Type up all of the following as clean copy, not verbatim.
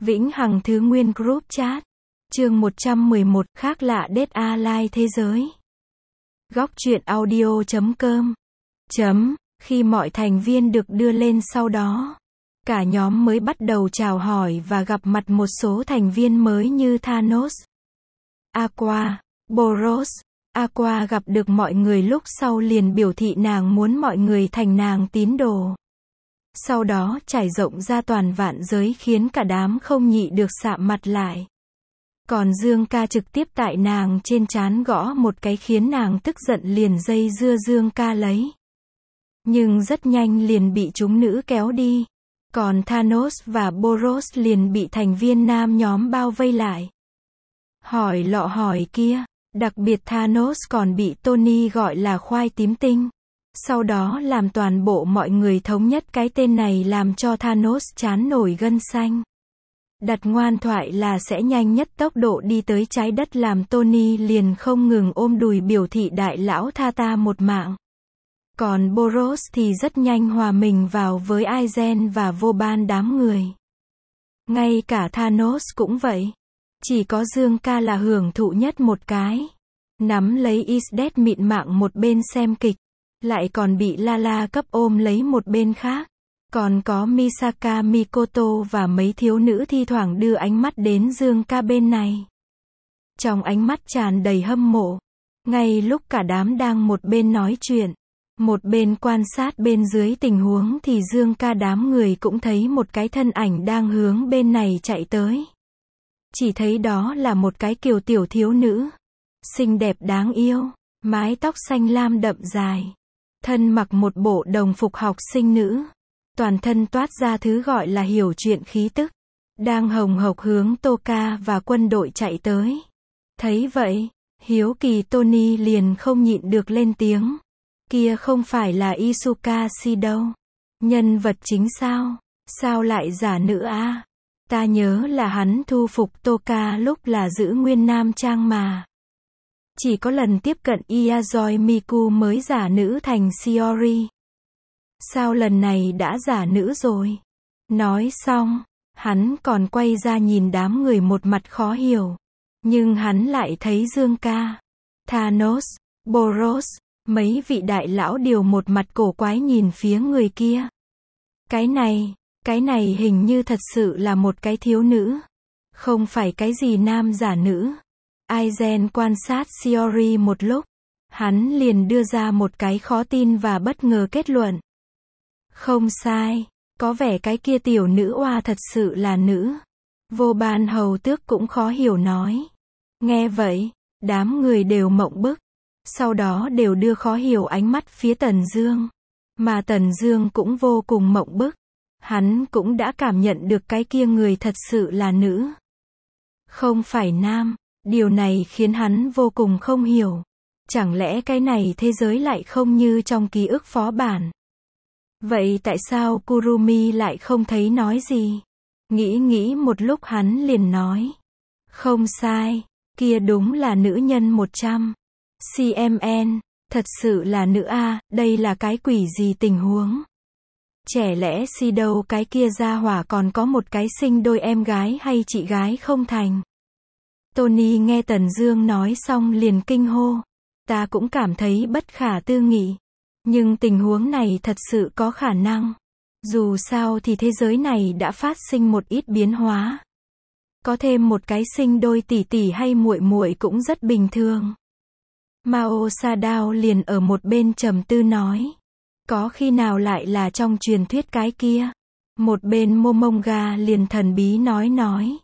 Vĩnh Hằng Thứ Nguyên Group Chat. Chương 111, khác lạ Dead Align thế giới. Góc truyện audio.com. Khi mọi thành viên được đưa lên sau đó, cả nhóm mới bắt đầu chào hỏi và gặp mặt một số thành viên mới như Thanos, Aqua, Boros. Aqua gặp được mọi người lúc sau liền biểu thị nàng muốn mọi người thành nàng tín đồ. Sau đó trải rộng ra toàn vạn giới khiến cả đám không nhị được sạm mặt lại. Còn Dương Ca trực tiếp tại nàng trên trán gõ một cái khiến nàng tức giận liền dây dưa Dương Ca lấy. Nhưng rất nhanh liền bị chúng nữ kéo đi. Còn Thanos và Boros liền bị thành viên nam nhóm bao vây lại. Hỏi lọ hỏi kia, đặc biệt Thanos còn bị Tony gọi là khoai tím tinh. Sau đó làm toàn bộ mọi người thống nhất cái tên này làm cho Thanos chán nổi gân xanh. Đặt ngoan thoại là sẽ nhanh nhất tốc độ đi tới trái đất làm Tony liền không ngừng ôm đùi biểu thị đại lão tha ta một mạng. Còn Boros thì rất nhanh hòa mình vào với Aizen và vô ban đám người. Ngay cả Thanos cũng vậy. Chỉ có Dương Ca là hưởng thụ nhất một cái. Nắm lấy Isdet mịn mạng một bên xem kịch. Lại còn bị Lala cấp ôm lấy một bên khác. Còn có Misaka Mikoto và mấy thiếu nữ thi thoảng đưa ánh mắt đến Dương Ca bên này. Trong ánh mắt tràn đầy hâm mộ. Ngay lúc cả đám đang một bên nói chuyện, một bên quan sát bên dưới tình huống thì Dương Ca đám người cũng thấy một cái thân ảnh đang hướng bên này chạy tới. Chỉ thấy đó là một cái kiều tiểu thiếu nữ. Xinh đẹp đáng yêu, mái tóc xanh lam đậm dài. Thân mặc một bộ đồng phục học sinh nữ. Toàn thân toát ra thứ gọi là hiểu chuyện khí tức. Đang hồng hộc hướng Toka và quân đội chạy tới. Thấy vậy, hiếu kỳ Tony liền không nhịn được lên tiếng. Kia không phải là Isukashi đâu. Nhân vật chính sao? Sao lại giả nữ a? Ta nhớ là hắn thu phục Toka lúc là giữ nguyên nam trang mà. Chỉ có lần tiếp cận Iazoi Miku mới giả nữ thành Shiori. Sao lần này đã giả nữ rồi? Nói xong, hắn còn quay ra nhìn đám người một mặt khó hiểu. Nhưng hắn lại thấy Dương Ca, Thanos, Boros, mấy vị đại lão đều một mặt cổ quái nhìn phía người kia. Cái này hình như thật sự là một cái thiếu nữ. Không phải cái gì nam giả nữ. Aizen quan sát Shiori một lúc. Hắn liền đưa ra một cái khó tin và bất ngờ kết luận. Không sai, có vẻ cái kia tiểu nữ oa thật sự là nữ. Vô ban hầu tước cũng khó hiểu nói. Nghe vậy, đám người đều mộng bức. Sau đó đều đưa khó hiểu ánh mắt phía Tần Dương. Mà Tần Dương cũng vô cùng mộng bức. Hắn cũng đã cảm nhận được cái kia người thật sự là nữ. Không phải nam. Điều này khiến hắn vô cùng không hiểu. Chẳng lẽ cái này thế giới lại không như trong ký ức phó bản? Vậy tại sao Kurumi lại không thấy nói gì? Nghĩ một lúc hắn liền nói. Không sai, kia đúng là nữ nhân 100 cm, thật sự là nữ a, đây là cái quỷ gì tình huống? Chả lẽ si đâu cái kia gia hỏa còn có một cái sinh đôi em gái hay chị gái không thành? Tony nghe Tần Dương nói xong liền kinh hô. Ta cũng cảm thấy bất khả tư nghị. Nhưng tình huống này thật sự có khả năng. Dù sao thì thế giới này đã phát sinh một ít biến hóa. Có thêm một cái sinh đôi tỷ tỷ hay muội muội cũng rất bình thường. Mao Sadao liền ở một bên trầm tư nói. Có khi nào lại là trong truyền thuyết cái kia? Một bên Momonga liền thần bí nói.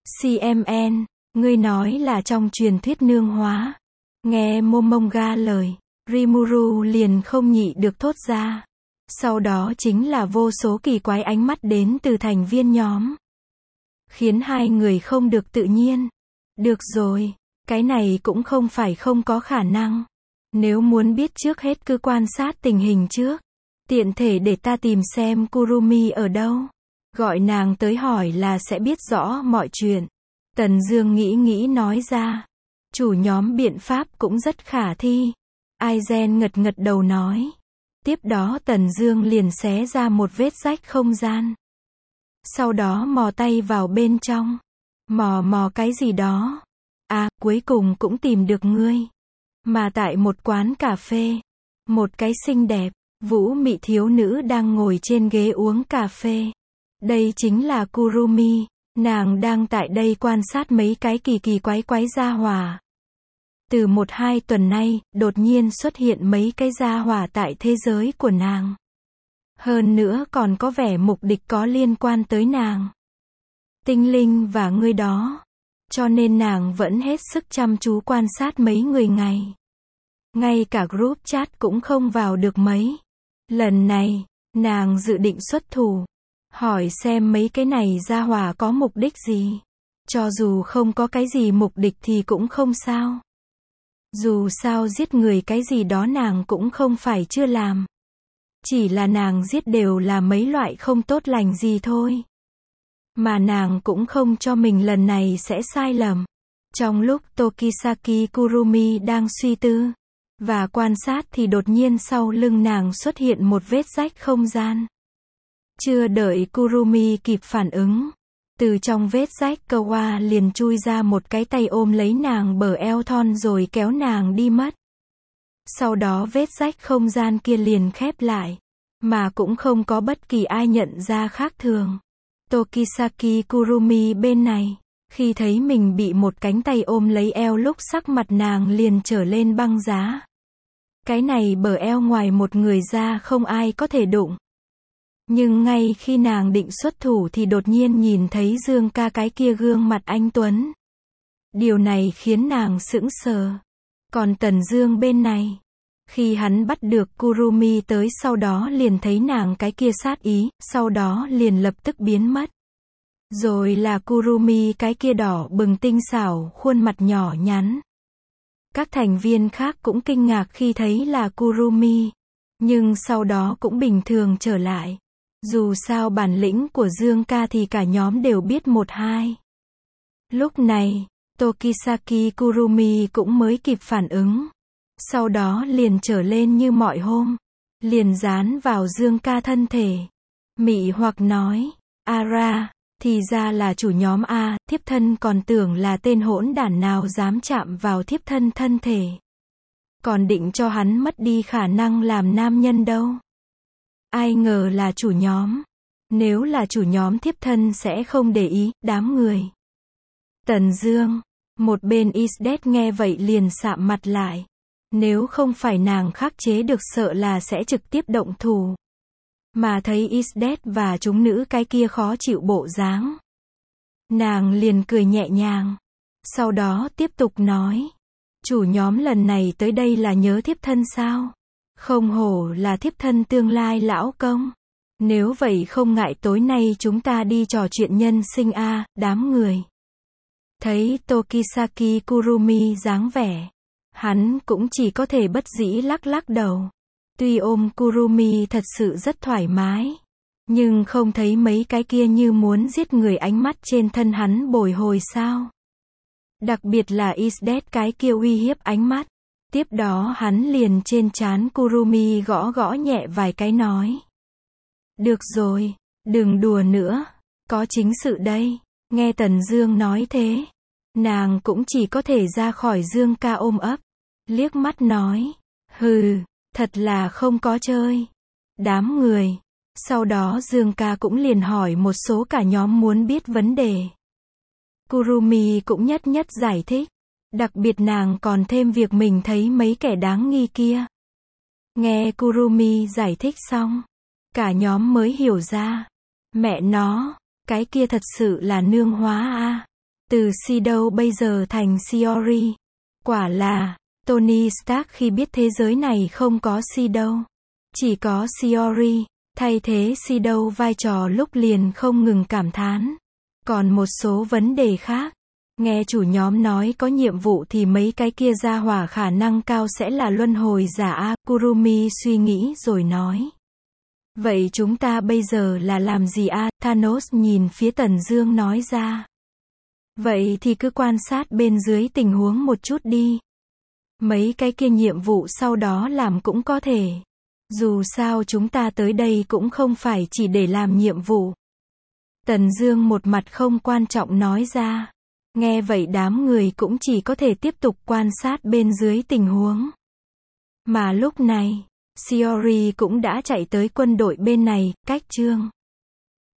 CMN, ngươi nói là trong truyền thuyết nương hóa. Nghe Momonga lời. Rimuru liền không nhị được thốt ra. Sau đó chính là vô số kỳ quái ánh mắt đến từ thành viên nhóm. Khiến hai người không được tự nhiên. Được rồi, cái này cũng không phải không có khả năng. Nếu muốn biết trước hết cứ quan sát tình hình trước. Tiện thể để ta tìm xem Kurumi ở đâu. Gọi nàng tới hỏi là sẽ biết rõ mọi chuyện. Tần Dương nghĩ nói ra. Chủ nhóm biện pháp cũng rất khả thi. Aizen ngật đầu nói. Tiếp đó Tần Dương liền xé ra một vết rách không gian. Sau đó mò tay vào bên trong. Mò cái gì đó. À, cuối cùng cũng tìm được ngươi. Mà tại một quán cà phê. Một cái xinh đẹp, vũ mị thiếu nữ đang ngồi trên ghế uống cà phê. Đây chính là Kurumi. Nàng đang tại đây quan sát mấy cái kỳ kỳ quái gia hỏa. Từ 1-2 tuần nay, đột nhiên xuất hiện mấy cái gia hỏa tại thế giới của nàng. Hơn nữa còn có vẻ mục đích có liên quan tới nàng. Tinh linh và ngươi đó. Cho nên nàng vẫn hết sức chăm chú quan sát mấy người ngày. Ngay cả group chat cũng không vào được mấy. Lần này, nàng dự định xuất thủ. Hỏi xem mấy cái này gia hỏa có mục đích gì. Cho dù không có cái gì mục đích thì cũng không sao. Dù sao giết người cái gì đó nàng cũng không phải chưa làm. Chỉ là nàng giết đều là mấy loại không tốt lành gì thôi. Mà nàng cũng không cho mình lần này sẽ sai lầm. Trong lúc Tokisaki Kurumi đang suy tư và quan sát thì đột nhiên sau lưng nàng xuất hiện một vết rách không gian. Chưa đợi Kurumi kịp phản ứng, từ trong vết rách Kawa liền chui ra một cái tay ôm lấy nàng bờ eo thon rồi kéo nàng đi mất. Sau đó vết rách không gian kia liền khép lại, mà cũng không có bất kỳ ai nhận ra khác thường. Tokisaki Kurumi bên này, khi thấy mình bị một cánh tay ôm lấy eo lúc sắc mặt nàng liền trở lên băng giá. Cái này bờ eo ngoài một người ra không ai có thể đụng. Nhưng ngay khi nàng định xuất thủ thì đột nhiên nhìn thấy Dương Ca cái kia gương mặt anh tuấn. Điều này khiến nàng sững sờ. Còn Tần Dương bên này, khi hắn bắt được Kurumi tới sau đó liền thấy nàng cái kia sát ý, sau đó liền lập tức biến mất. Rồi là Kurumi cái kia đỏ bừng tinh xảo, khuôn mặt nhỏ nhắn. Các thành viên khác cũng kinh ngạc khi thấy là Kurumi, nhưng sau đó cũng bình thường trở lại. Dù sao bản lĩnh của Dương Ca thì cả nhóm đều biết 1-2. Lúc này, Tokisaki Kurumi cũng mới kịp phản ứng. Sau đó liền trở lên như mọi hôm. Liền dán vào Dương Ca thân thể. Mị hoặc nói, Ara, thì ra là chủ nhóm A, thiếp thân còn tưởng là tên hỗn đản nào dám chạm vào thiếp thân thân thể. Còn định cho hắn mất đi khả năng làm nam nhân đâu. Ai ngờ là chủ nhóm. Nếu là chủ nhóm thiếp thân sẽ không để ý, đám người. Tần Dương, một bên Isdet nghe vậy liền sạm mặt lại. Nếu không phải nàng khắc chế được sợ là sẽ trực tiếp động thủ. Mà thấy Isdet và chúng nữ cái kia khó chịu bộ dáng. Nàng liền cười nhẹ nhàng. Sau đó tiếp tục nói. Chủ nhóm lần này tới đây là nhớ thiếp thân sao? Không hổ là thiếp thân tương lai lão công. Nếu vậy không ngại tối nay chúng ta đi trò chuyện nhân sinh a, đám người. Thấy Tokisaki Kurumi dáng vẻ. Hắn cũng chỉ có thể bất dĩ lắc lắc đầu. Tuy ôm Kurumi thật sự rất thoải mái. Nhưng không thấy mấy cái kia như muốn giết người ánh mắt trên thân hắn bồi hồi sao. Đặc biệt là Isdet cái kia uy hiếp ánh mắt. Tiếp đó hắn liền trên trán Kurumi gõ gõ nhẹ vài cái nói. Được rồi, đừng đùa nữa, có chính sự đây. Nghe Tần Dương nói thế, nàng cũng chỉ có thể ra khỏi Dương Ca ôm ấp. Liếc mắt nói, hừ, thật là không có chơi. Đám người. Sau đó Dương Ca cũng liền hỏi một số cả nhóm muốn biết vấn đề. Kurumi cũng nhất nhất giải thích. Đặc biệt nàng còn thêm việc mình thấy mấy kẻ đáng nghi kia. Nghe Kurumi giải thích xong, cả nhóm mới hiểu ra. Mẹ nó, cái kia thật sự là nương hóa a. Từ Shido bây giờ thành Shiori. Quả là, Tony Stark khi biết thế giới này không có Shido, chỉ có Shiori, thay thế Shido vai trò lúc liền không ngừng cảm thán. Còn một số vấn đề khác. Nghe chủ nhóm nói có nhiệm vụ thì mấy cái kia ra hỏa khả năng cao sẽ là luân hồi giả a. Kurumi suy nghĩ rồi nói. Vậy chúng ta bây giờ là làm gì a? Thanos nhìn phía Tần Dương nói ra. Vậy thì cứ quan sát bên dưới tình huống một chút đi. Mấy cái kia nhiệm vụ sau đó làm cũng có thể. Dù sao chúng ta tới đây cũng không phải chỉ để làm nhiệm vụ. Tần Dương một mặt không quan trọng nói ra. Nghe vậy đám người cũng chỉ có thể tiếp tục quan sát bên dưới tình huống. Mà lúc này, Shiori cũng đã chạy tới quân đội bên này, cách Trương